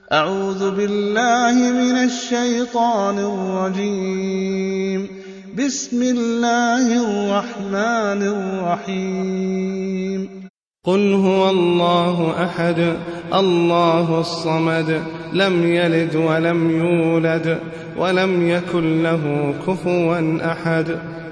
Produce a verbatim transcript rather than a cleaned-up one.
أعوذ بالله من الشيطان الرجيم. بسم الله الرحمن الرحيم. قل هو الله أحد الله الصمد لم يلد ولم يولد ولم يكن له كفوا أحد.